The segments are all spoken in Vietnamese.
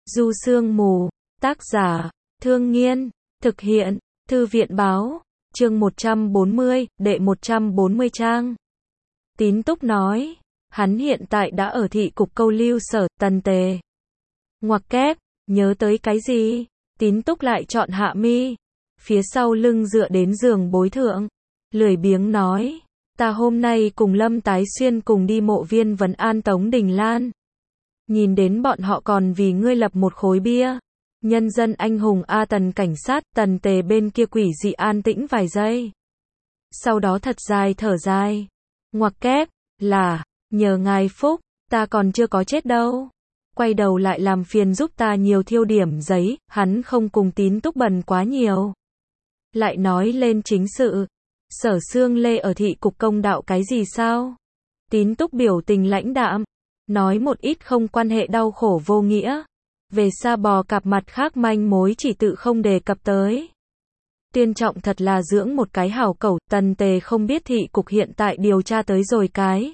Du Sương Mù, tác giả, Thương Nghiên, thực hiện, Thư viện Báo, chương 140, đệ 140 trang. Tín Túc nói, hắn hiện tại đã ở thị cục câu lưu sở, Tần Tề. Ngoặc kép, nhớ tới cái gì? Tín Túc lại chọn hạ mi, phía sau lưng dựa đến giường bối thượng, lười biếng nói, ta hôm nay cùng Lâm Tái Xuyên cùng đi mộ viên vấn an Tống Đình Lan. Nhìn đến bọn họ còn vì ngươi lập một khối bia. Nhân dân anh hùng A Tần cảnh sát, Tần Tề bên kia quỷ dị an tĩnh vài giây. Sau đó thật dài thở dài. Ngoặc kép, là, nhờ ngài phúc, ta còn chưa có chết đâu. Quay đầu lại làm phiền giúp ta nhiều thiêu điểm giấy, hắn không cùng Tín Túc bần quá nhiều. Lại nói lên chính sự. Sở Sương Lê ở thị cục công đạo cái gì sao? Tín Túc biểu tình lãnh đạm. Nói một ít không quan hệ đau khổ vô nghĩa. Về Sa Bò cặp mặt khác manh mối chỉ tự không đề cập tới. Tuyên trọng thật là dưỡng một cái hảo cẩu, Tần Tề không biết thị cục hiện tại điều tra tới rồi cái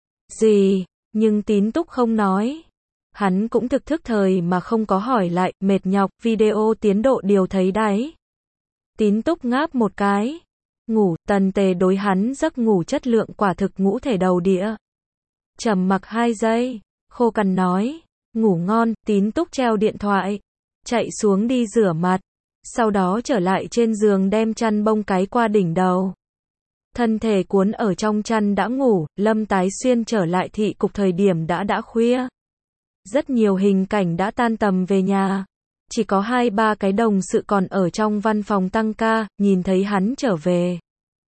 gì, nhưng Tín Túc không nói. Hắn cũng thực thức thời mà không có hỏi lại, mệt nhọc, video tiến độ điều thấy đấy. Tín Túc ngáp một cái. Ngủ, Tần Tề đối hắn giấc ngủ chất lượng quả thực ngũ thể đầu đĩa. Trầm mặc 2 giây, khô cằn nói, ngủ ngon. Tín Túc treo điện thoại, chạy xuống đi rửa mặt, sau đó trở lại trên giường đem chăn bông cái qua đỉnh đầu. Thân thể cuốn ở trong chăn đã ngủ. Lâm Tái Xuyên trở lại thị cục thời điểm đã khuya. Rất nhiều hình cảnh đã tan tầm về nhà. Chỉ có 2-3 cái đồng sự còn ở trong văn phòng tăng ca, nhìn thấy hắn trở về.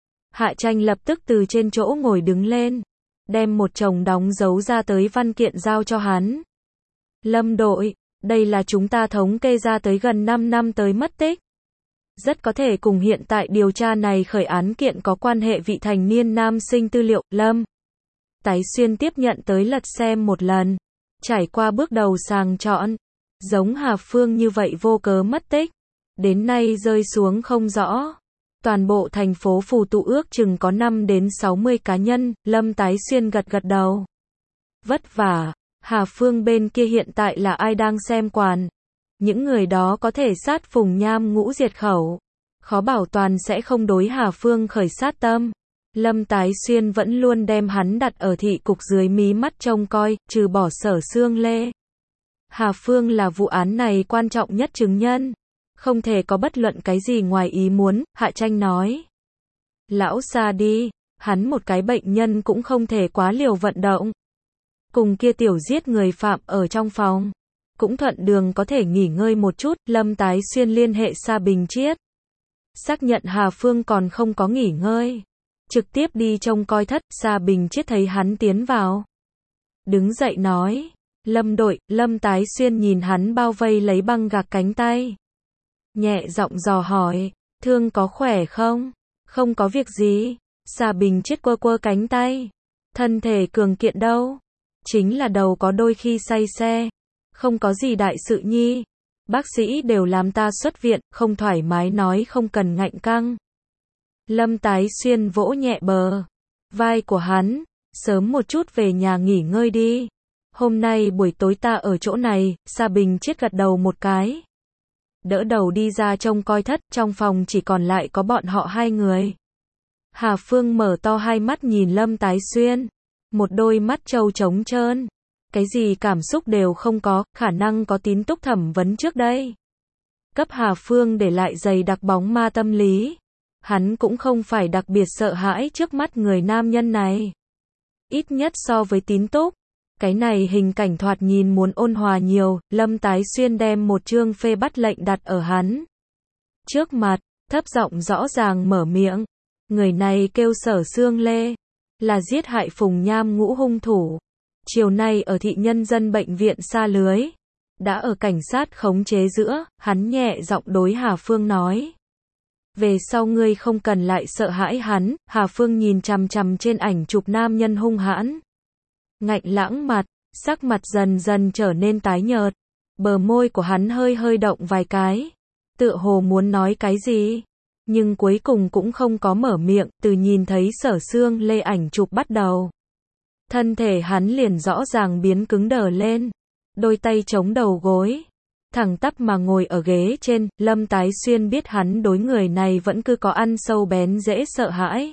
Hạ Tranh lập tức từ trên chỗ ngồi đứng lên, đem một chồng đóng dấu ra tới văn kiện giao cho hắn. Lâm đội, đây là chúng ta thống kê ra tới gần 5 năm tới mất tích. Rất có thể cùng hiện tại điều tra này khởi án kiện có quan hệ vị thành niên nam sinh tư liệu. Lâm Tái Xuyên tiếp nhận tới lật xem một lần. Trải qua bước đầu sàng chọn. Giống Hà Phương như vậy vô cớ mất tích. Đến nay rơi xuống không rõ. Toàn bộ thành phố Phù Tụ ước chừng có 5 đến 60 cá nhân. Lâm Tái Xuyên gật đầu. Vất vả. Hà Phương bên kia hiện tại là ai đang xem quản? Những người đó có thể sát Phùng Nham ngũ diệt khẩu. Khó bảo toàn sẽ không đối Hà Phương khởi sát tâm. Lâm Tái Xuyên vẫn luôn đem hắn đặt ở thị cục dưới mí mắt trông coi, trừ bỏ Sở Sương Lê. Hà Phương là vụ án này quan trọng nhất chứng nhân. Không thể có bất luận cái gì ngoài ý muốn, Hạ Tranh nói. Lão xa đi, hắn một cái bệnh nhân cũng không thể quá liều vận động. Cùng kia tiểu giết người phạm ở trong phòng. Cũng thuận đường có thể nghỉ ngơi một chút. Lâm Tái Xuyên liên hệ Sa Bình Chiết. Xác nhận Hà Phương còn không có nghỉ ngơi. Trực tiếp đi trông coi thất. Sa Bình Chiết thấy hắn tiến vào, đứng dậy nói, Lâm đội. Lâm Tái Xuyên nhìn hắn bao vây lấy băng gạc cánh tay, nhẹ giọng dò hỏi, thương có khỏe không? Không có việc gì. Sa Bình Chiết quơ cánh tay, thân thể cường kiện đâu. Chính là đầu có đôi khi say xe. Không có gì đại sự nhi. Bác sĩ đều làm ta xuất viện, không thoải mái nói không cần ngạnh căng. Lâm Tái Xuyên vỗ nhẹ bờ vai của hắn, sớm một chút về nhà nghỉ ngơi đi. Hôm nay buổi tối ta ở chỗ này. Sa Bình Chiết gật đầu một cái, đỡ đầu đi ra trông coi thất. Trong phòng chỉ còn lại có bọn họ 2 người. Hà Phương mở to hai mắt nhìn Lâm Tái Xuyên, một đôi mắt trâu trống trơn, cái gì cảm xúc đều không có. Khả năng có Tín Túc thẩm vấn trước đây, cấp Hà Phương để lại dày đặc bóng ma tâm lý. Hắn cũng không phải đặc biệt sợ hãi trước mắt người nam nhân này. Ít nhất so với Tín Túc, cái này hình cảnh thoạt nhìn muốn ôn hòa nhiều. Lâm Tái Xuyên đem một chương phê bắt lệnh đặt ở hắn trước mặt, thấp giọng rõ ràng mở miệng. Người này kêu Sở Sương Lê, là giết hại Phùng Nham ngũ hung thủ. Chiều nay ở thị nhân dân bệnh viện Sa Lưới, đã ở cảnh sát khống chế giữa. Hắn nhẹ giọng đối Hà Phương nói, về sau ngươi không cần lại sợ hãi hắn. Hà Phương nhìn chằm chằm trên ảnh chụp nam nhân hung hãn, ngạnh lãng mặt, sắc mặt dần dần trở nên tái nhợt. Bờ môi của hắn hơi động vài cái, tựa hồ muốn nói cái gì, nhưng cuối cùng cũng không có mở miệng. Từ nhìn thấy Sở Sương Lê ảnh chụp bắt đầu, thân thể hắn liền rõ ràng biến cứng đờ lên, đôi tay chống đầu gối, thẳng tắp mà ngồi ở ghế trên, Lâm Tái Xuyên biết hắn đối người này vẫn cứ có ăn sâu bén dễ sợ hãi.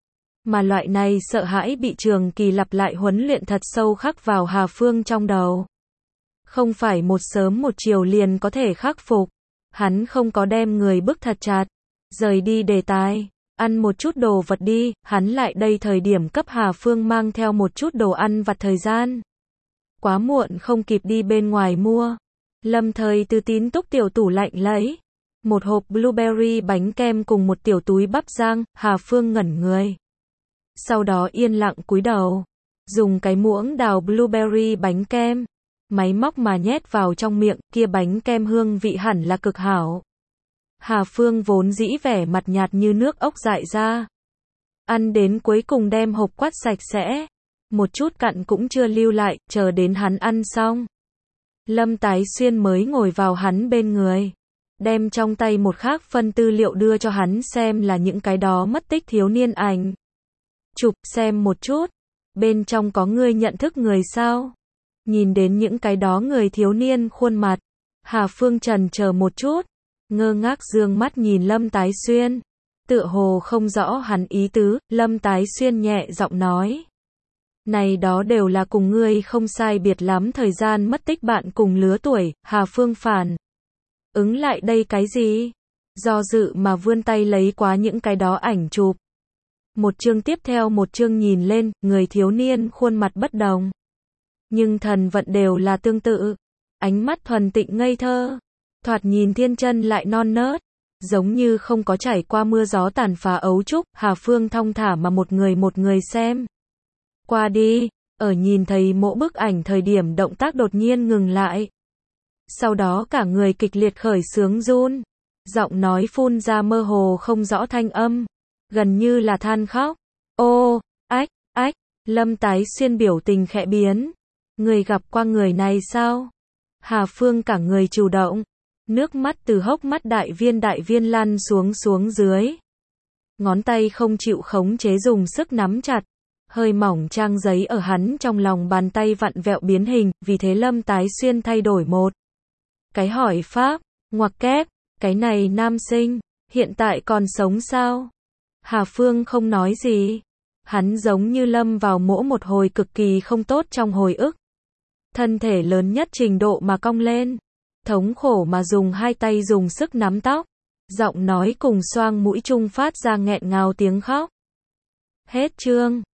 Mà loại này sợ hãi bị trường kỳ lặp lại huấn luyện thật sâu khắc vào Hà Phương trong đầu. Không phải một sớm một chiều liền có thể khắc phục. Hắn không có đem người bức thật chặt. Rời đi đề tài. Ăn một chút đồ vật đi, hắn lại đây thời điểm cấp Hà Phương mang theo một chút đồ ăn vặt thời gian. Quá muộn không kịp đi bên ngoài mua. Lâm Thời từ Tín Túc tiểu tủ lạnh lấy một hộp blueberry bánh kem cùng một tiểu túi bắp rang, Hà Phương ngẩn người. Sau đó yên lặng cúi đầu, dùng cái muỗng đào blueberry bánh kem, máy móc mà nhét vào trong miệng, kia bánh kem hương vị hẳn là cực hảo. Hà Phương vốn dĩ vẻ mặt nhạt như nước ốc dại ra. Ăn đến cuối cùng đem hộp quát sạch sẽ. Một chút cặn cũng chưa lưu lại, chờ đến hắn ăn xong. Lâm Tái Xuyên mới ngồi vào hắn bên người. Đem trong tay một khác phân tư liệu đưa cho hắn xem là những cái đó mất tích thiếu niên ảnh. Chụp xem một chút. Bên trong có ngươi nhận thức người sao? Nhìn đến những cái đó người thiếu niên khuôn mặt. Hà Phương trần chờ một chút. Ngơ ngác dương mắt nhìn Lâm Tái Xuyên. Tựa hồ không rõ hắn ý tứ, Lâm Tái Xuyên nhẹ giọng nói. Này đó đều là cùng ngươi không sai biệt lắm thời gian mất tích bạn cùng lứa tuổi, Hà Phương phản. Ứng lại đây cái gì? Do dự mà vươn tay lấy quá những cái đó ảnh chụp. Một chương tiếp theo một chương nhìn lên, người thiếu niên khuôn mặt bất đồng. Nhưng thần vận đều là tương tự. Ánh mắt thuần tịnh ngây thơ. Thoạt nhìn thiên chân lại non nớt. Giống như không có trải qua mưa gió tàn phá ấu trúc, Hà Phương thong thả mà một người xem. Qua đi, ở nhìn thấy mỗi bức ảnh thời điểm động tác đột nhiên ngừng lại. Sau đó cả người kịch liệt khởi xướng run. Giọng nói phun ra mơ hồ không rõ thanh âm. Gần như là than khóc. Ô, ách, Lâm Tái Xuyên biểu tình khẽ biến. Người gặp qua người này sao? Hà Phương cả người chủ động. Nước mắt từ hốc mắt đại viên lăn xuống dưới. Ngón tay không chịu khống chế dùng sức nắm chặt. Hơi mỏng trang giấy ở hắn trong lòng bàn tay vặn vẹo biến hình, vì thế Lâm Tái Xuyên thay đổi một cái hỏi pháp, ngoặc kép, cái này nam sinh, hiện tại còn sống sao? Hà Phương không nói gì. Hắn giống như lâm vào một hồi cực kỳ không tốt trong hồi ức. Thân thể lớn nhất trình độ mà cong lên. Thống khổ mà dùng hai tay dùng sức nắm tóc. Giọng nói cùng xoang mũi chung phát ra nghẹn ngào tiếng khóc. Hết chương.